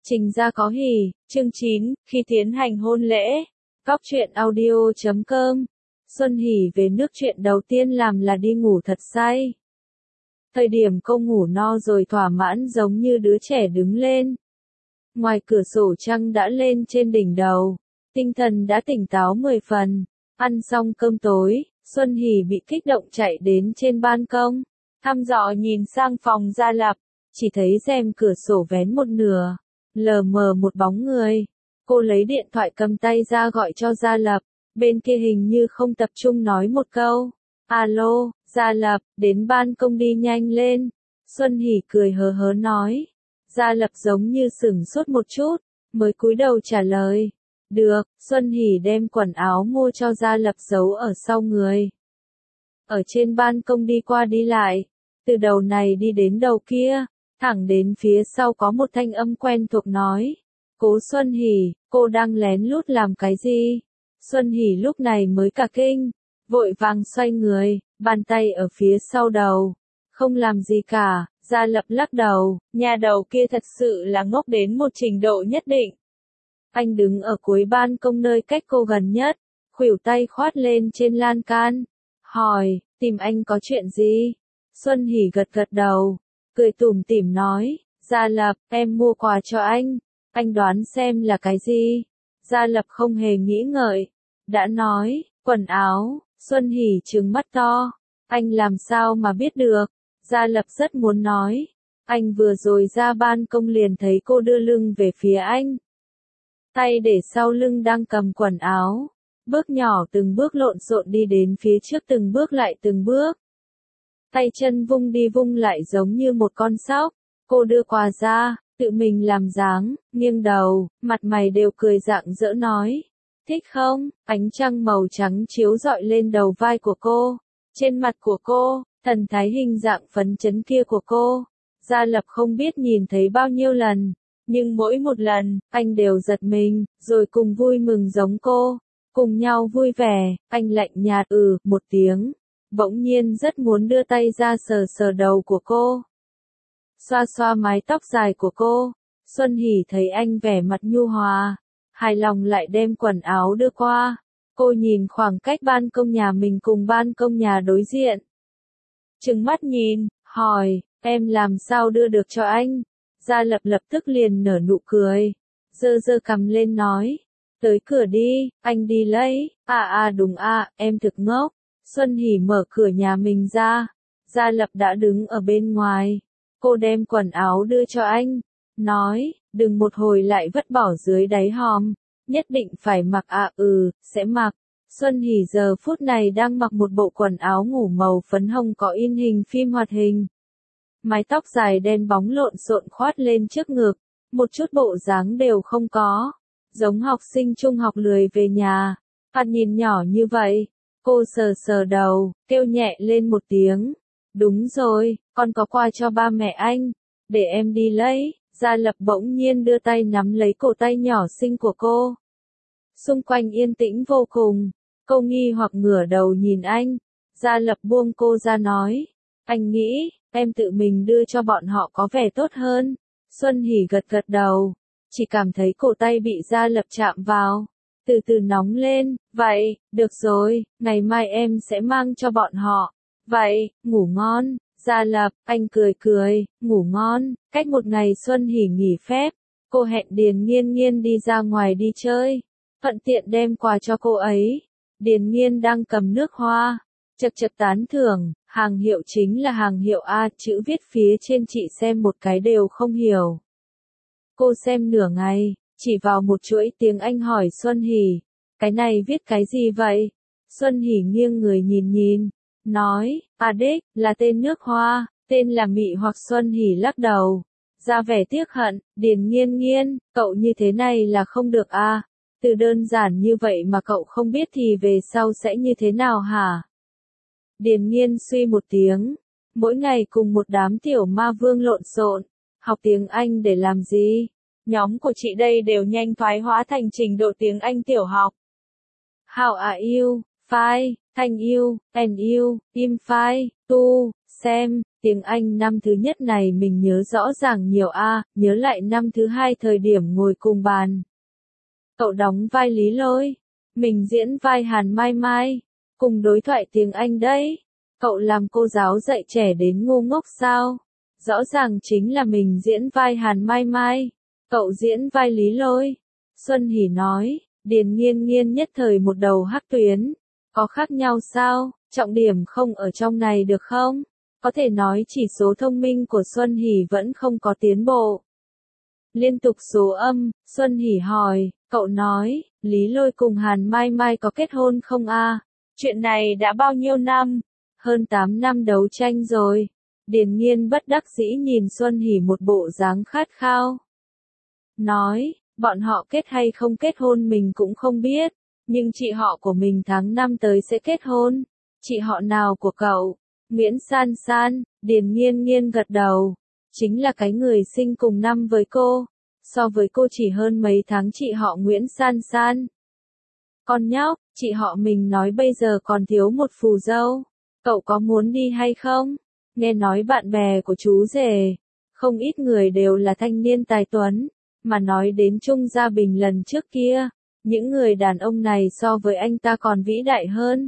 Trình ra có hỉ, chương 9, khi tiến hành hôn lễ. Góc truyện audio.com. Xuân hỉ về nước, chuyện đầu tiên làm là đi ngủ thật say. Thời điểm cô ngủ no rồi thỏa mãn giống như đứa trẻ đứng lên. Ngoài cửa sổ trăng đã lên trên đỉnh đầu, tinh thần đã tỉnh táo 10 phần. Ăn xong cơm tối, Xuân hỉ bị kích động chạy đến trên ban công, thăm dò nhìn sang phòng Gia Lập, chỉ thấy rèm cửa sổ vén một nửa, lờ mờ một bóng người. Cô lấy điện thoại cầm tay ra gọi cho Gia Lập, bên kia hình như không tập trung nói một câu. Alo, Gia Lập, đến ban công đi nhanh lên. Xuân hỉ cười hớ hớ nói. Gia Lập giống như sửng sốt một chút, mới cúi đầu trả lời. Được, Xuân hỉ đem quần áo mua cho Gia Lập giấu ở sau người. Ở trên ban công đi qua đi lại, từ đầu này đi đến đầu kia, thẳng đến phía sau có một thanh âm quen thuộc nói. Cố Xuân hỉ, cô đang lén lút làm cái gì? Xuân hỉ lúc này mới cả kinh, vội vàng xoay người, bàn tay ở phía sau đầu. Không làm gì cả. Gia Lập lắc đầu, nhà đầu kia thật sự là ngốc đến một trình độ nhất định. Anh đứng ở cuối ban công nơi cách cô gần nhất, khuỷu tay khoát lên trên lan can, hỏi, tìm anh có chuyện gì? Xuân hỉ gật gật đầu, cười tủm tỉm nói, Gia Lập, em mua quà cho anh đoán xem là cái gì? Gia Lập không hề nghĩ ngợi, đã nói, quần áo. Xuân hỉ trừng mắt to, anh làm sao mà biết được? Gia Lập rất muốn nói, anh vừa rồi ra ban công liền thấy cô đưa lưng về phía anh. Tay để sau lưng đang cầm quần áo, bước nhỏ từng bước lộn xộn đi đến phía trước, từng bước lại từng bước. Tay chân vung đi vung lại giống như một con sóc. Cô đưa quà ra, tự mình làm dáng, nghiêng đầu, mặt mày đều cười rạng rỡ nói. Thích không? Ánh trăng màu trắng chiếu rọi lên đầu vai của cô, trên mặt của cô. Thần thái hình dạng phấn chấn kia của cô, Gia Lập không biết nhìn thấy bao nhiêu lần, nhưng mỗi một lần, anh đều giật mình, rồi cùng vui mừng giống cô, cùng nhau vui vẻ. Anh lạnh nhạt một tiếng, bỗng nhiên rất muốn đưa tay ra sờ sờ đầu của cô, xoa xoa mái tóc dài của cô. Xuân hỉ thấy anh vẻ mặt nhu hòa, hài lòng lại đem quần áo đưa qua. Cô nhìn khoảng cách ban công nhà mình cùng ban công nhà đối diện, trừng mắt nhìn, hỏi, em làm sao đưa được cho anh? Gia Lập lập tức liền nở nụ cười, giơ giơ cằm lên nói, tới cửa đi, anh đi lấy. Đúng em thực ngốc. Xuân hỉ mở cửa nhà mình ra, Gia Lập đã đứng ở bên ngoài. Cô đem quần áo đưa cho anh, nói, đừng một hồi lại vứt bỏ dưới đáy hòm, nhất định phải mặc. Sẽ mặc. Xuân hỉ giờ phút này đang mặc một bộ quần áo ngủ màu phấn hồng có in hình phim hoạt hình. Mái tóc dài đen bóng lộn xộn khoát lên trước ngực, một chút bộ dáng đều không có, giống học sinh trung học lười về nhà. Nhìn nhỏ như vậy, cô sờ sờ đầu, kêu nhẹ lên một tiếng. Đúng rồi, con có quà cho ba mẹ anh, để em đi lấy. Gia Lập bỗng nhiên đưa tay nắm lấy cổ tay nhỏ xinh của cô. Xung quanh yên tĩnh vô cùng. Cô nghi hoặc ngửa đầu nhìn anh. Gia Lập buông cô ra nói, anh nghĩ, em tự mình đưa cho bọn họ có vẻ tốt hơn. Xuân hỉ gật gật đầu, chỉ cảm thấy cổ tay bị Gia Lập chạm vào, từ từ nóng lên. Vậy, được rồi, ngày mai em sẽ mang cho bọn họ. Vậy, ngủ ngon. Gia Lập, anh cười cười, ngủ ngon. Cách một ngày Xuân hỉ nghỉ phép, cô hẹn Điền Nghiên Nghiên đi ra ngoài đi chơi, thuận tiện đem quà cho cô ấy. Điền Nghiên đang cầm nước hoa, chật chật tán thưởng, hàng hiệu chính là hàng hiệu A, chữ viết phía trên chị xem một cái đều không hiểu. Cô xem nửa ngày, chỉ vào một chuỗi tiếng Anh hỏi Xuân hỉ, cái này viết cái gì vậy? Xuân hỉ nghiêng người nhìn nhìn, nói, đích, là tên nước hoa, tên là Mị Hoặc. Xuân hỉ lắc đầu, ra vẻ tiếc hận. Điền Nghiên Nghiên, cậu như thế này là không được từ đơn giản như vậy mà cậu không biết thì về sau sẽ như thế nào hả? Điền Nghiên suy một tiếng, mỗi ngày cùng một đám tiểu ma vương lộn xộn, học tiếng Anh để làm gì? Nhóm của chị đây đều nhanh thoái hóa thành trình độ tiếng Anh tiểu học. How are you? Fine, thank you, and you, I'm fine, too, Sam, Tiếng Anh năm thứ nhất này mình nhớ rõ ràng nhiều nhớ lại năm thứ hai thời điểm ngồi cùng bàn. Cậu đóng vai Lý Lôi, mình diễn vai Hàn Mai Mai, cùng đối thoại tiếng Anh đấy. Cậu làm cô giáo dạy trẻ đến ngu ngốc sao? Rõ ràng chính là mình diễn vai Hàn Mai Mai, cậu diễn vai Lý Lôi. Xuân Hỷ nói, Điền Nghiên Nghiên nhất thời một đầu hắc tuyến. Có khác nhau sao? Trọng điểm không ở trong này được không? Có thể nói chỉ số thông minh của Xuân Hỷ vẫn không có tiến bộ. Liên tục số âm, Xuân Hỷ hỏi, cậu nói, Lý Lôi cùng Hàn Mai Mai có kết hôn không Chuyện này đã bao nhiêu năm? Hơn 8 năm đấu tranh rồi. Điền Nghiên bất đắc dĩ nhìn Xuân Hỷ một bộ dáng khát khao. Nói, bọn họ kết hay không kết hôn mình cũng không biết, nhưng chị họ của mình tháng 5 tới sẽ kết hôn. Chị họ nào của cậu? Nguyễn San San. Điền Nghiên Nghiên gật đầu. Chính là cái người sinh cùng năm với cô. So với cô chỉ hơn mấy tháng chị họ Nguyễn San San. Con nhóc, chị họ mình nói bây giờ còn thiếu một phù dâu. Cậu có muốn đi hay không? Nghe nói bạn bè của chú rể, không ít người đều là thanh niên tài tuấn, mà nói đến Trung Gia Bình lần trước kia, những người đàn ông này so với anh ta còn vĩ đại hơn.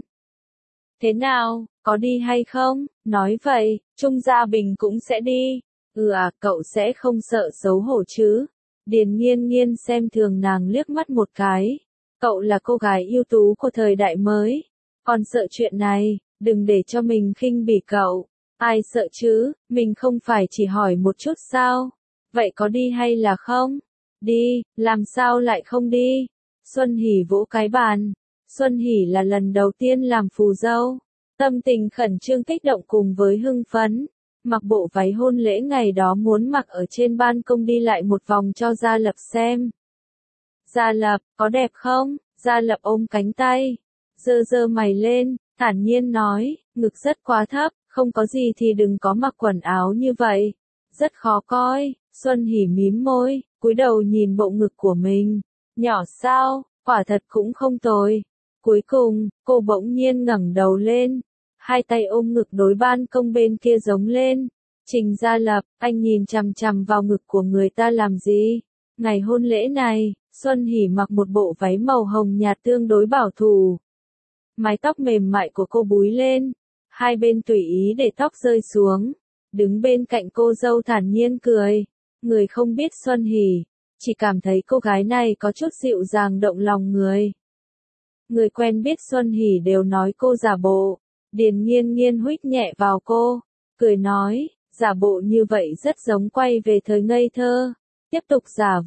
Thế nào, có đi hay không? Nói vậy, Trung Gia Bình cũng sẽ đi. Cậu sẽ không sợ xấu hổ chứ? Điền Nghiên Nghiên xem thường nàng liếc mắt một cái. Cậu là cô gái ưu tú của thời đại mới, còn sợ chuyện này, đừng để cho mình khinh bỉ cậu. Ai sợ chứ, mình không phải chỉ hỏi một chút sao? Vậy có đi hay là không? Đi, làm sao lại không đi? Xuân Hỷ vỗ cái bàn. Xuân Hỷ là lần đầu tiên làm phù dâu. Tâm tình khẩn trương kích động cùng với hưng phấn. Mặc bộ váy hôn lễ ngày đó muốn mặc ở trên ban công đi lại một vòng cho Gia Lập xem. Gia Lập, có đẹp không? Gia Lập ôm cánh tay. Giơ giơ mày lên, thản nhiên nói, ngực rất quá thấp, không có gì thì đừng có mặc quần áo như vậy. Rất khó coi. Xuân Hỷ mím môi, cúi đầu nhìn bộ ngực của mình. Nhỏ sao, quả thật cũng không tồi. Cuối cùng, cô bỗng nhiên ngẩng đầu lên. Hai tay ôm ngực đối ban công bên kia giống lên. Trình Gia Lập, anh nhìn chằm chằm vào ngực của người ta làm gì? Ngày hôn lễ này, Xuân Hỷ mặc một bộ váy màu hồng nhạt tương đối bảo thủ. Mái tóc mềm mại của cô búi lên, hai bên tùy ý để tóc rơi xuống. Đứng bên cạnh cô dâu thản nhiên cười. Người không biết Xuân Hỷ, chỉ cảm thấy cô gái này có chút dịu dàng động lòng người. Người quen biết Xuân Hỷ đều nói cô giả bộ. Điền Nghiên Nghiên huých nhẹ vào cô, cười nói, giả bộ như vậy rất giống quay về thời ngây thơ. Tiếp tục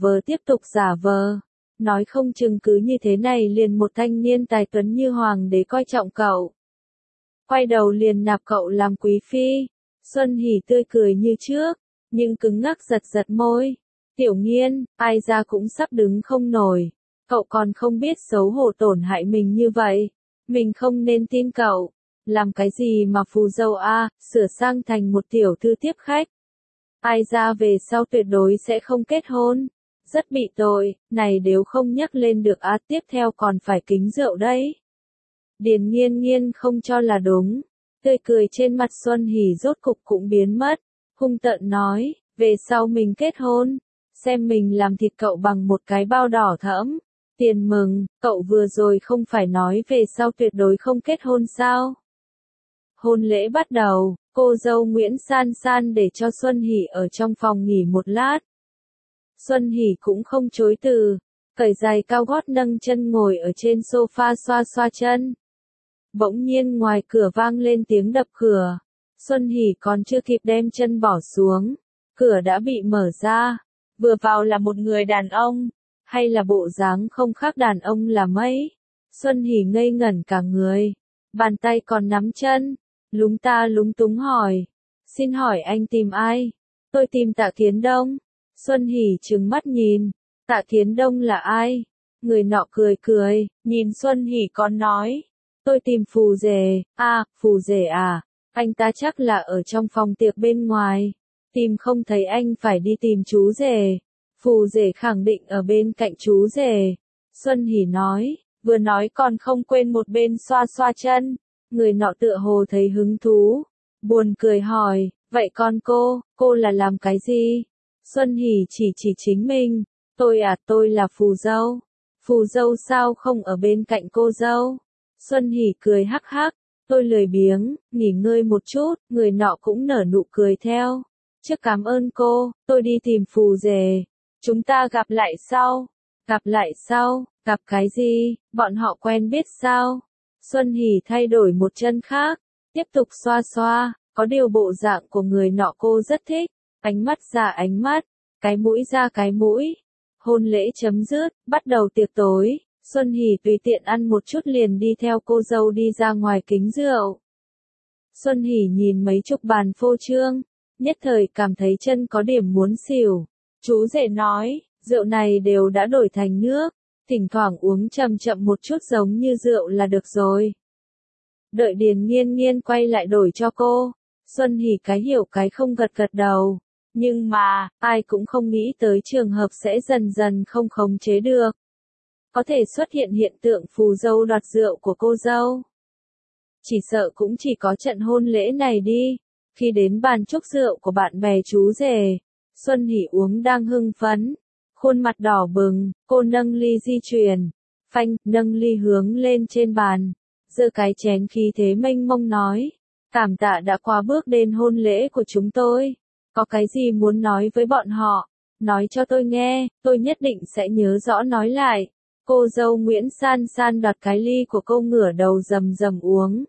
giả vờ. Nói không chừng cứ như thế này liền một thanh niên tài tuấn như hoàng đế coi trọng cậu. Quay đầu liền nạp cậu làm quý phi. Xuân Hỷ tươi cười như trước, nhưng cứng ngắc giật giật môi. Tiểu Nghiên, ai ra cũng sắp đứng không nổi. Cậu còn không biết xấu hổ tổn hại mình như vậy. Mình không nên tin cậu. Làm cái gì mà phù dâu sửa sang thành một tiểu thư tiếp khách. Ai ra về sau tuyệt đối sẽ không kết hôn. Rất bị tội, này nếu không nhắc lên được tiếp theo còn phải kính rượu đấy. Điền Nghiên Nghiên không cho là đúng. Tươi cười trên mặt Xuân Hỷ rốt cục cũng biến mất. Hung tợn nói, về sau mình kết hôn. Xem mình làm thịt cậu bằng một cái bao đỏ thẫm. Tiền mừng, cậu vừa rồi không phải nói về sau tuyệt đối không kết hôn sao? Hôn lễ bắt đầu, cô dâu Nguyễn San San để cho Xuân Hỷ ở trong phòng nghỉ một lát. Xuân Hỷ cũng không chối từ, cởi giày cao gót nâng chân ngồi ở trên sofa xoa xoa chân. Bỗng nhiên ngoài cửa vang lên tiếng đập cửa. Xuân Hỷ còn chưa kịp đem chân bỏ xuống, cửa đã bị mở ra. Vừa vào là một người đàn ông, hay là bộ dáng không khác đàn ông là mấy. Xuân Hỷ ngây ngẩn cả người, bàn tay còn nắm chân, lúng ta lúng túng hỏi, xin hỏi anh tìm ai? Tôi tìm Tạ Kiến Đông. Xuân Hỷ trừng mắt nhìn, Tạ Kiến Đông là ai? Người nọ cười cười, nhìn Xuân Hỷ còn nói, tôi tìm phù rể. Phù rể à? Anh ta chắc là ở trong phòng tiệc bên ngoài. Tìm không thấy anh phải đi tìm chú rể. Phù rể khẳng định ở bên cạnh chú rể. Xuân Hỷ nói, vừa nói còn không quên một bên xoa xoa chân. Người nọ tựa hồ thấy hứng thú, buồn cười hỏi, Vậy còn cô là làm cái gì? Xuân Hỷ chỉ chính mình, tôi là phù dâu. Phù dâu sao không ở bên cạnh cô dâu? Xuân Hỷ cười hắc hắc, tôi lười biếng, nghỉ ngơi một chút, người nọ cũng nở nụ cười theo. Trước cảm ơn cô, tôi đi tìm phù rể. Chúng ta gặp lại sau. Gặp lại sau, gặp cái gì, bọn họ quen biết sao? Xuân Hỷ thay đổi một chân khác, tiếp tục xoa xoa, có điều bộ dạng của người nọ cô rất thích, ánh mắt ra ánh mắt, cái mũi ra cái mũi. Hôn lễ chấm dứt, bắt đầu tiệc tối, Xuân Hỷ tùy tiện ăn một chút liền đi theo cô dâu đi ra ngoài kính rượu. Xuân Hỷ nhìn mấy chục bàn phô trương, nhất thời cảm thấy chân có điểm muốn xỉu. Chú rể nói, rượu này đều đã đổi thành nước, thỉnh thoảng uống chậm chậm một chút giống như rượu là được rồi. Đợi Điền Nghiên Nghiên quay lại đổi cho cô, Xuân Hỷ cái hiểu cái không gật gật đầu. Nhưng mà, ai cũng không nghĩ tới trường hợp sẽ dần dần không khống chế được. Có thể xuất hiện hiện tượng phù dâu đoạt rượu của cô dâu. Chỉ sợ cũng chỉ có trận hôn lễ này đi. Khi đến bàn chúc rượu của bạn bè chú rể, Xuân Hỷ uống đang hưng phấn. Khuôn mặt đỏ bừng, cô nâng ly di chuyển. Phanh, nâng ly hướng lên trên bàn. Giơ cái chén khí thế mênh mông nói. Cảm tạ đã qua bước đến hôn lễ của chúng tôi. Có cái gì muốn nói với bọn họ? Nói cho tôi nghe, tôi nhất định sẽ nhớ rõ nói lại. Cô dâu Nguyễn San San đoạt cái ly của cô ngửa đầu rầm rầm uống.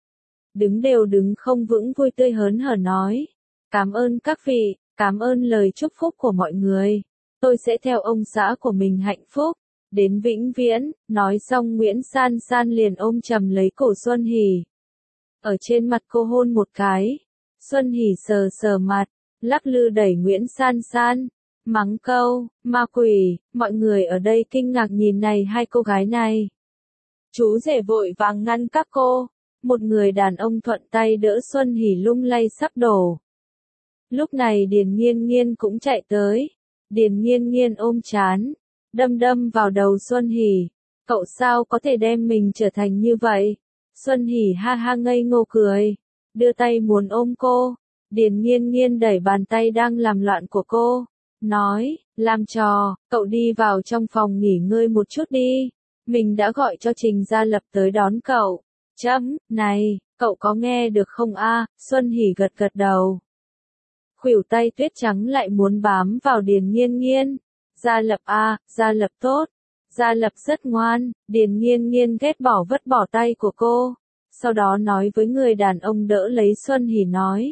Đứng đều đứng không vững vui tươi hớn hở nói. Cảm ơn các vị, cảm ơn lời chúc phúc của mọi người. Tôi sẽ theo ông xã của mình hạnh phúc, đến vĩnh viễn. Nói xong Nguyễn San San liền ôm chầm lấy cổ Xuân Hỷ. Ở trên mặt cô hôn một cái. Xuân Hỷ sờ sờ mặt, lắc lư đẩy Nguyễn San San. Mắng câu, ma quỷ, mọi người ở đây kinh ngạc nhìn này hai cô gái này. Chú rể vội vàng ngăn các cô. Một người đàn ông thuận tay đỡ Xuân Hỷ lung lay sắp đổ. Lúc này Điền Nghiên Nghiên cũng chạy tới. Điền Nghiên Nghiên ôm chán, đâm vào đầu Xuân Hỷ. Cậu sao có thể đem mình trở thành như vậy? Xuân Hỷ ha ha ngây ngô cười, đưa tay muốn ôm cô. Điền Nghiên Nghiên đẩy bàn tay đang làm loạn của cô, nói, làm trò, cậu đi vào trong phòng nghỉ ngơi một chút đi. Mình đã gọi cho Trình Gia Lập tới đón cậu. Này, cậu có nghe được không a? Xuân Hỷ gật gật đầu. Khuỷu tay tuyết trắng lại muốn bám vào Điền Nghiên Nghiên. Gia Lập a, Gia Lập tốt. Gia Lập rất ngoan. Điền Nghiên Nghiên ghét bỏ vứt bỏ tay của cô. Sau đó nói với người đàn ông đỡ lấy Xuân Hỷ nói.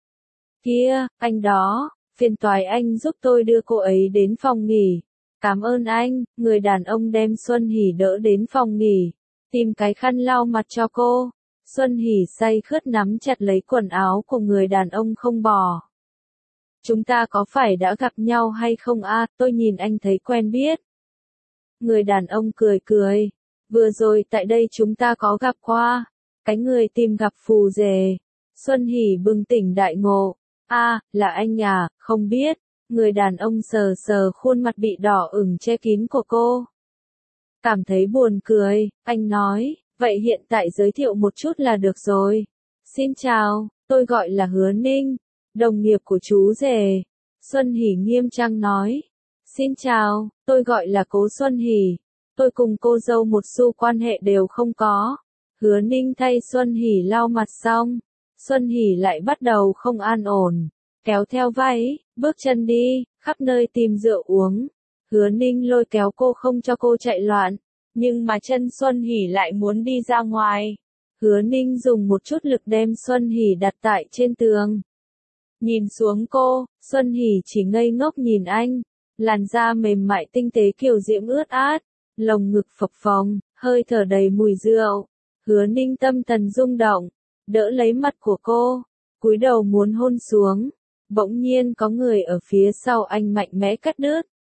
Kia, anh đó, phiền toái anh giúp tôi đưa cô ấy đến phòng nghỉ. Cảm ơn anh. Người đàn ông đem Xuân Hỷ đỡ đến phòng nghỉ. Tìm cái khăn lau mặt cho cô. Xuân Hỷ say khướt nắm chặt lấy quần áo của người đàn ông không bỏ. Chúng ta có phải đã gặp nhau hay không a? Tôi nhìn anh thấy quen biết. Người đàn ông cười cười. Vừa rồi tại đây chúng ta có gặp qua. Cái người tìm gặp phù rể. Xuân Hỷ bừng tỉnh đại ngộ. A, là anh à, không biết. Người đàn ông sờ sờ khuôn mặt bị đỏ ửng che kín của cô. Cảm thấy buồn cười, anh nói, vậy hiện tại giới thiệu một chút là được rồi. Xin chào, tôi gọi là Hứa Ninh, đồng nghiệp của chú rể. Xuân Hỷ nghiêm trang nói. Xin chào, tôi gọi là Cố Xuân Hỷ. Tôi cùng cô dâu một xu quan hệ đều không có. Hứa Ninh thay Xuân Hỷ lau mặt xong. Xuân Hỷ lại bắt đầu không an ổn. Kéo theo váy, bước chân đi, khắp nơi tìm rượu uống. Hứa Ninh lôi kéo cô không cho cô chạy loạn. Nhưng mà chân Xuân Hỷ lại muốn đi ra ngoài. Hứa Ninh dùng một chút lực đem Xuân Hỷ đặt tại trên tường. Nhìn xuống cô, Xuân Hỷ chỉ ngây ngốc nhìn anh. Làn da mềm mại tinh tế kiều diễm ướt át. Lồng ngực phập phồng, hơi thở đầy mùi rượu. Hứa Ninh tâm thần rung động. Đỡ lấy mặt của cô. Cúi đầu muốn hôn xuống. Bỗng nhiên có người ở phía sau anh mạnh mẽ cắt đứt.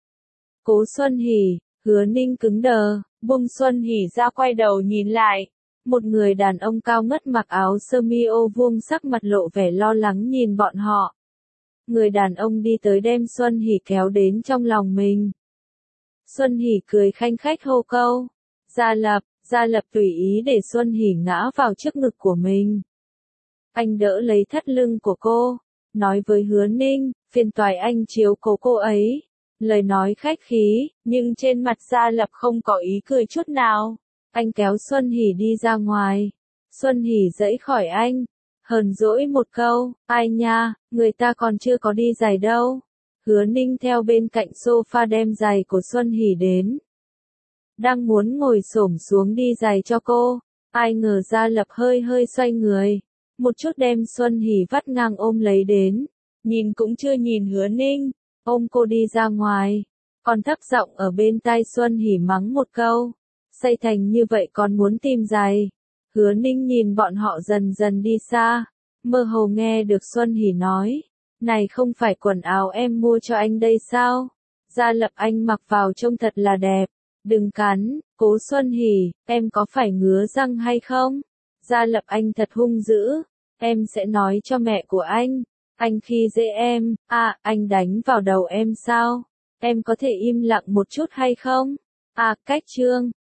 Cố Xuân Hỷ. Hứa Ninh cứng đờ, buông Xuân Hỷ ra quay đầu nhìn lại. Một người đàn ông cao ngất mặc áo sơ mi ô vuông sắc mặt lộ vẻ lo lắng nhìn bọn họ. Người đàn ông đi tới đem Xuân Hỷ kéo đến trong lòng mình. Xuân Hỷ cười khanh khách hô câu. Gia Lập tùy ý để Xuân Hỷ ngã vào trước ngực của mình. Anh đỡ lấy thắt lưng của cô. nói với Hứa Ninh, phiền toái anh chiếu cố cô ấy. Lời nói khách khí, nhưng trên mặt Gia Lập không có ý cười chút nào. Anh kéo Xuân Hỷ đi ra ngoài. Xuân Hỷ giãy khỏi anh, hờn dỗi một câu, ai nha, người ta còn chưa có đi giày đâu. Hứa Ninh theo bên cạnh sofa đem giày của Xuân Hỷ đến. Đang muốn ngồi xổm xuống đi giày cho cô, ai ngờ Gia Lập hơi hơi xoay người, một chút đem Xuân Hỷ vắt ngang ôm lấy đến, nhìn cũng chưa nhìn Hứa Ninh, ôm cô đi ra ngoài, còn thấp giọng ở bên tai Xuân Hỷ mắng một câu, say thành như vậy còn muốn tìm giày. Hứa Ninh nhìn bọn họ dần dần đi xa, mơ hồ nghe được Xuân Hỷ nói, này không phải quần áo em mua cho anh đây sao? Gia Lập anh mặc vào trông thật là đẹp. Đừng cắn, Cố Xuân Hỷ, em có phải ngứa răng hay không? Gia Lập anh thật hung dữ, em sẽ nói cho mẹ của anh khi dễ em, anh đánh vào đầu em sao? Em có thể im lặng một chút hay không? Cách chương